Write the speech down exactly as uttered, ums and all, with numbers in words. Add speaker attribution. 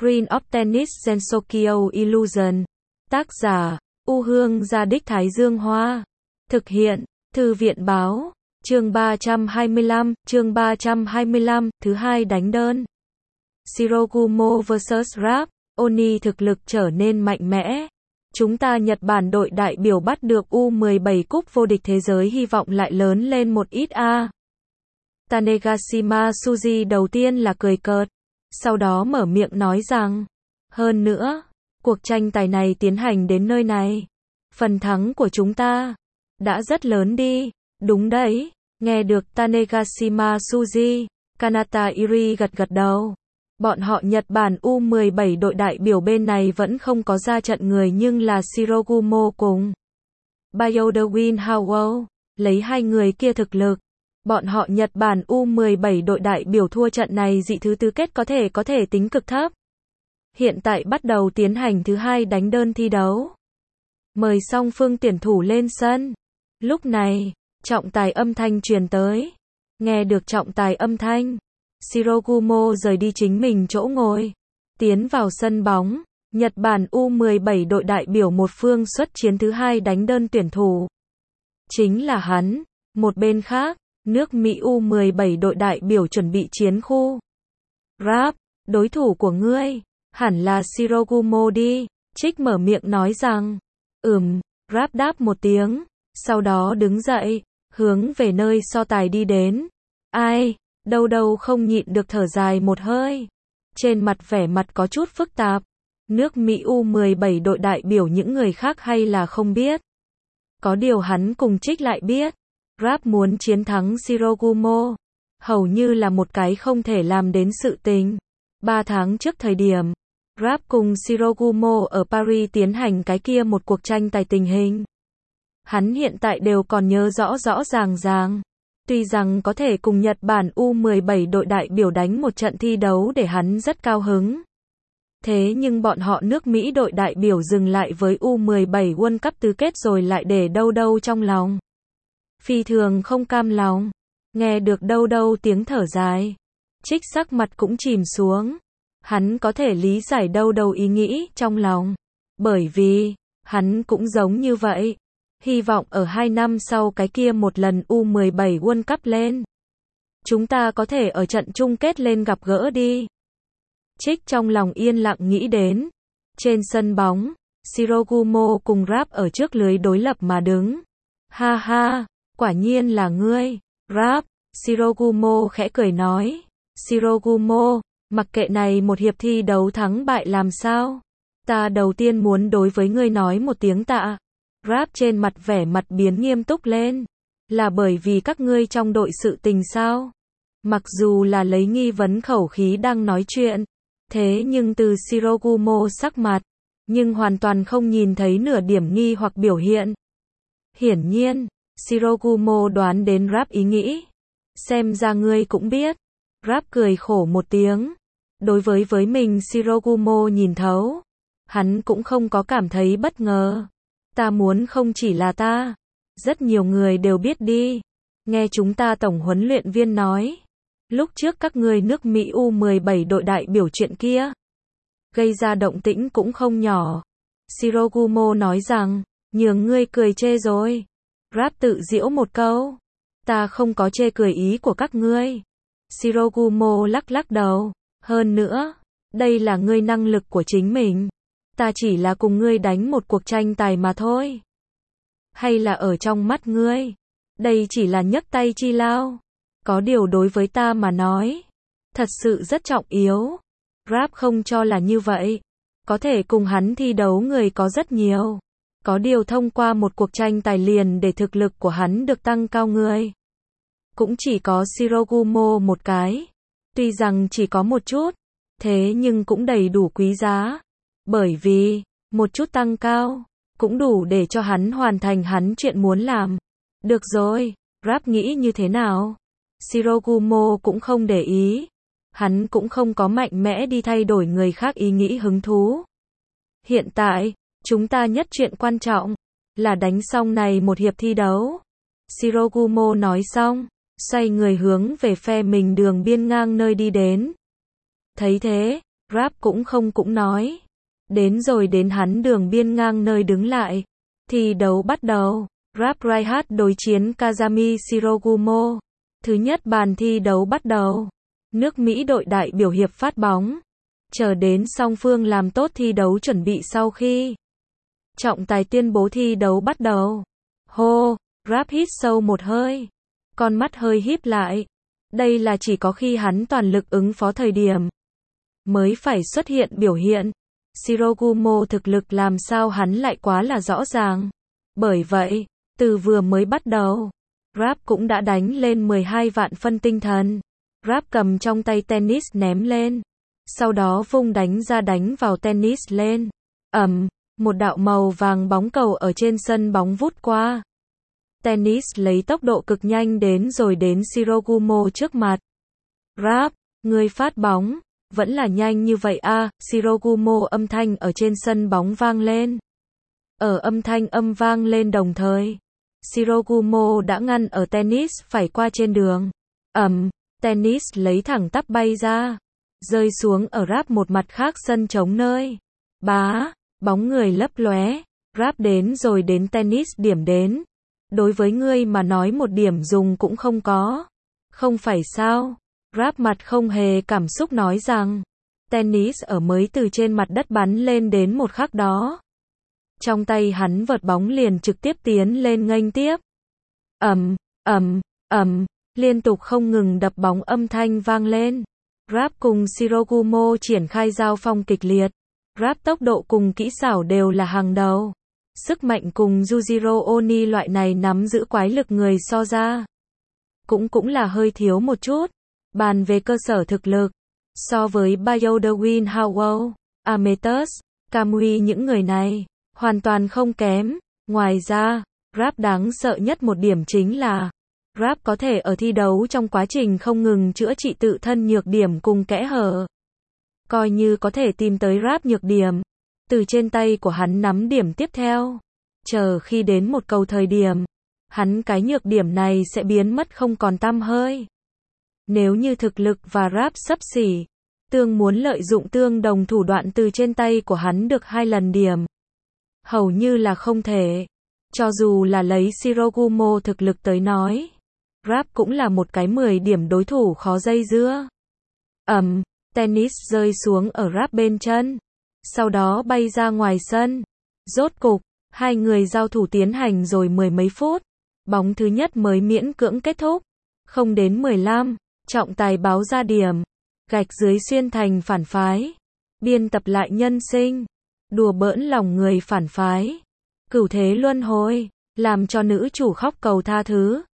Speaker 1: Green of Tennis Sensokyo Illusion. Tác giả, U Hương Gia Đích Thái Dương Hoa. Thực hiện, Thư viện Báo. Chương ba trăm hai mươi lăm, chương ba trăm hai mươi lăm, thứ hai đánh đơn. Shirogumo versus Rap, Oni thực lực trở nên mạnh mẽ. Chúng ta Nhật Bản đội đại biểu bắt được U mười bảy cúp vô địch thế giới hy vọng lại lớn lên một ít a. Tanegashima Tsuji đầu tiên là cười cợt, sau đó mở miệng nói rằng, hơn nữa, cuộc tranh tài này tiến hành đến nơi này, phần thắng của chúng ta đã rất lớn đi. Đúng đấy, nghe được Tanegashima Tsuji, Kanata Iri gật gật đầu. Bọn họ Nhật Bản U mười bảy đội đại biểu bên này vẫn không có ra trận người nhưng là Shirogumo cùng Bayodewin Howell, lấy hai người kia thực lực. Bọn họ Nhật Bản U mười bảy đội đại biểu thua trận này dị thứ tứ kết có thể có thể tính cực thấp. Hiện tại bắt đầu tiến hành thứ hai đánh đơn thi đấu. Mời song phương tuyển thủ lên sân. Lúc này, trọng tài âm thanh truyền tới. Nghe được trọng tài âm thanh, Shirogumo rời đi chính mình chỗ ngồi, tiến vào sân bóng. Nhật Bản U mười bảy đội đại biểu một phương xuất chiến thứ hai đánh đơn tuyển thủ. Chính là hắn. Một bên khác, nước Mỹ U mười bảy đội đại biểu chuẩn bị chiến khu. Rap, đối thủ của ngươi, hẳn là Shirogumo đi. Trích mở miệng nói rằng, ừm, Rap đáp một tiếng, sau đó đứng dậy, hướng về nơi so tài đi đến. Ai, đâu đâu không nhịn được thở dài một hơi. Trên mặt vẻ mặt có chút phức tạp. Nước Mỹ U mười bảy đội đại biểu những người khác hay là không biết. Có điều hắn cùng Trích lại biết. Rap muốn chiến thắng Shirogumo, hầu như là một cái không thể làm đến sự tình. Ba tháng trước thời điểm, Rap cùng Shirogumo ở Paris tiến hành cái kia một cuộc tranh tài tình hình. Hắn hiện tại đều còn nhớ rõ rõ ràng ràng. Tuy rằng có thể cùng Nhật Bản U mười bảy đội đại biểu đánh một trận thi đấu để hắn rất cao hứng. Thế nhưng bọn họ nước Mỹ đội đại biểu dừng lại với U mười bảy World Cup tứ kết rồi lại để đâu đâu trong lòng. Phi thường không cam lòng. Nghe được đâu đâu tiếng thở dài, Trích sắc mặt cũng chìm xuống. Hắn có thể lý giải đâu đâu ý nghĩ trong lòng. Bởi vì, hắn cũng giống như vậy. Hy vọng ở hai năm sau cái kia một lần U mười bảy World Cup lên, chúng ta có thể ở trận chung kết lên gặp gỡ đi. Trích trong lòng yên lặng nghĩ đến. Trên sân bóng, Shirogumo cùng Rap ở trước lưới đối lập mà đứng. Ha ha, quả nhiên là ngươi, Rap. Shirogumo khẽ cười nói. Shirogumo, mặc kệ này một hiệp thi đấu thắng bại làm sao, ta đầu tiên muốn đối với ngươi nói một tiếng tạ. Rap trên mặt vẻ mặt biến nghiêm túc lên. Là bởi vì các ngươi trong đội sự tình sao? Mặc dù là lấy nghi vấn khẩu khí đang nói chuyện, thế nhưng từ Shirogumo sắc mặt, nhưng hoàn toàn không nhìn thấy nửa điểm nghi hoặc biểu hiện. Hiển nhiên, Shirogumo đoán đến Rap ý nghĩ. Xem ra ngươi cũng biết. Rap cười khổ một tiếng. Đối với với mình Shirogumo nhìn thấu, hắn cũng không có cảm thấy bất ngờ. Ta muốn không chỉ là ta, rất nhiều người đều biết đi. Nghe chúng ta tổng huấn luyện viên nói, lúc trước các ngươi nước Mỹ U mười bảy đội đại biểu chuyện kia, gây ra động tĩnh cũng không nhỏ. Shirogumo nói rằng, nhường ngươi cười chê rồi. Rap tự giễu một câu. Ta không có chê cười ý của các ngươi. Shirogumo lắc lắc đầu. Hơn nữa, đây là ngươi năng lực của chính mình. Ta chỉ là cùng ngươi đánh một cuộc tranh tài mà thôi. Hay là ở trong mắt ngươi, đây chỉ là nhấc tay chi lao. Có điều đối với ta mà nói, thật sự rất trọng yếu. Rap không cho là như vậy. Có thể cùng hắn thi đấu người có rất nhiều. Có điều thông qua một cuộc tranh tài liền để thực lực của hắn được tăng cao người, cũng chỉ có Shirogumo một cái. Tuy rằng chỉ có một chút, thế nhưng cũng đầy đủ quý giá. Bởi vì, một chút tăng cao, cũng đủ để cho hắn hoàn thành hắn chuyện muốn làm. Được rồi, Rap nghĩ như thế nào? Shirogumo cũng không để ý. Hắn cũng không có mạnh mẽ đi thay đổi người khác ý nghĩ hứng thú. Hiện tại, chúng ta nhất chuyện quan trọng là đánh xong này một hiệp thi đấu. Shirogumo nói xong, xoay người hướng về phe mình đường biên ngang nơi đi đến. Thấy thế, Rap cũng không cũng nói. Đến rồi đến hắn đường biên ngang nơi đứng lại. Thi đấu bắt đầu. Rap Raihat đối chiến Kazami Shirogumo. Thứ nhất bàn thi đấu bắt đầu. Nước Mỹ đội đại biểu hiệp phát bóng. Chờ đến song phương làm tốt thi đấu chuẩn bị sau khi trọng tài tuyên bố thi đấu bắt đầu. Hô, Rap hít sâu một hơi. Con mắt hơi híp lại. Đây là chỉ có khi hắn toàn lực ứng phó thời điểm mới phải xuất hiện biểu hiện. Shirogumo thực lực làm sao hắn lại quá là rõ ràng. Bởi vậy, từ vừa mới bắt đầu, Rap cũng đã đánh lên mười hai vạn phân tinh thần. Rap cầm trong tay tennis ném lên. Sau đó vung đánh ra đánh vào tennis lên. Ầm, một đạo màu vàng bóng cầu ở trên sân bóng vút qua. Tennis lấy tốc độ cực nhanh đến rồi đến Shirogumo trước mặt. Rap, người phát bóng, vẫn là nhanh như vậy a, à, Shirogumo âm thanh ở trên sân bóng vang lên. Ở âm thanh âm vang lên đồng thời, Shirogumo đã ngăn ở tennis phải qua trên đường. Ầm, tennis lấy thẳng tắp bay ra, rơi xuống ở Rap một mặt khác sân trống nơi. Bá, bóng người lấp lóe, Rap đến rồi đến tennis điểm đến. Đối với ngươi mà nói một điểm dùng cũng không có. Không phải sao? Rap mặt không hề cảm xúc nói rằng, tennis ở mới từ trên mặt đất bắn lên đến một khắc đó. Trong tay hắn vợt bóng liền trực tiếp tiến lên nghênh tiếp. Ầm, ầm, ầm, liên tục không ngừng đập bóng âm thanh vang lên. Rap cùng Shirogumo triển khai giao phong kịch liệt. Rap tốc độ cùng kỹ xảo đều là hàng đầu. Sức mạnh cùng Yujiro Oni loại này nắm giữ quái lực người so ra. Cũng cũng là hơi thiếu một chút. Bàn về cơ sở thực lực. So với Bayodawin Howell, Ametus, Kamui những người này, hoàn toàn không kém. Ngoài ra, Rap đáng sợ nhất một điểm chính là Rap có thể ở thi đấu trong quá trình không ngừng chữa trị tự thân nhược điểm cùng kẽ hở. Coi như có thể tìm tới Rap nhược điểm. Từ trên tay của hắn nắm điểm tiếp theo. Chờ khi đến một cầu thời điểm, hắn cái nhược điểm này sẽ biến mất không còn tăm hơi. Nếu như thực lực và Rap xấp xỉ, Tương muốn lợi dụng tương đồng thủ đoạn từ trên tay của hắn được hai lần điểm. Hầu như là không thể. Cho dù là lấy Shirogumo thực lực tới nói, Rap cũng là một cái mười điểm đối thủ khó dây dưa. Ầm, tennis rơi xuống ở Rap bên chân. Sau đó bay ra ngoài sân. Rốt cục, hai người giao thủ tiến hành rồi mười mấy phút. Bóng thứ nhất mới miễn cưỡng kết thúc. Không đến mười lăm, trọng tài báo ra điểm. Gạch dưới xuyên thành phản phái. Biên tập lại nhân sinh. Đùa bỡn lòng người phản phái. Cửu thế luân hồi. Làm cho nữ chủ khóc cầu tha thứ.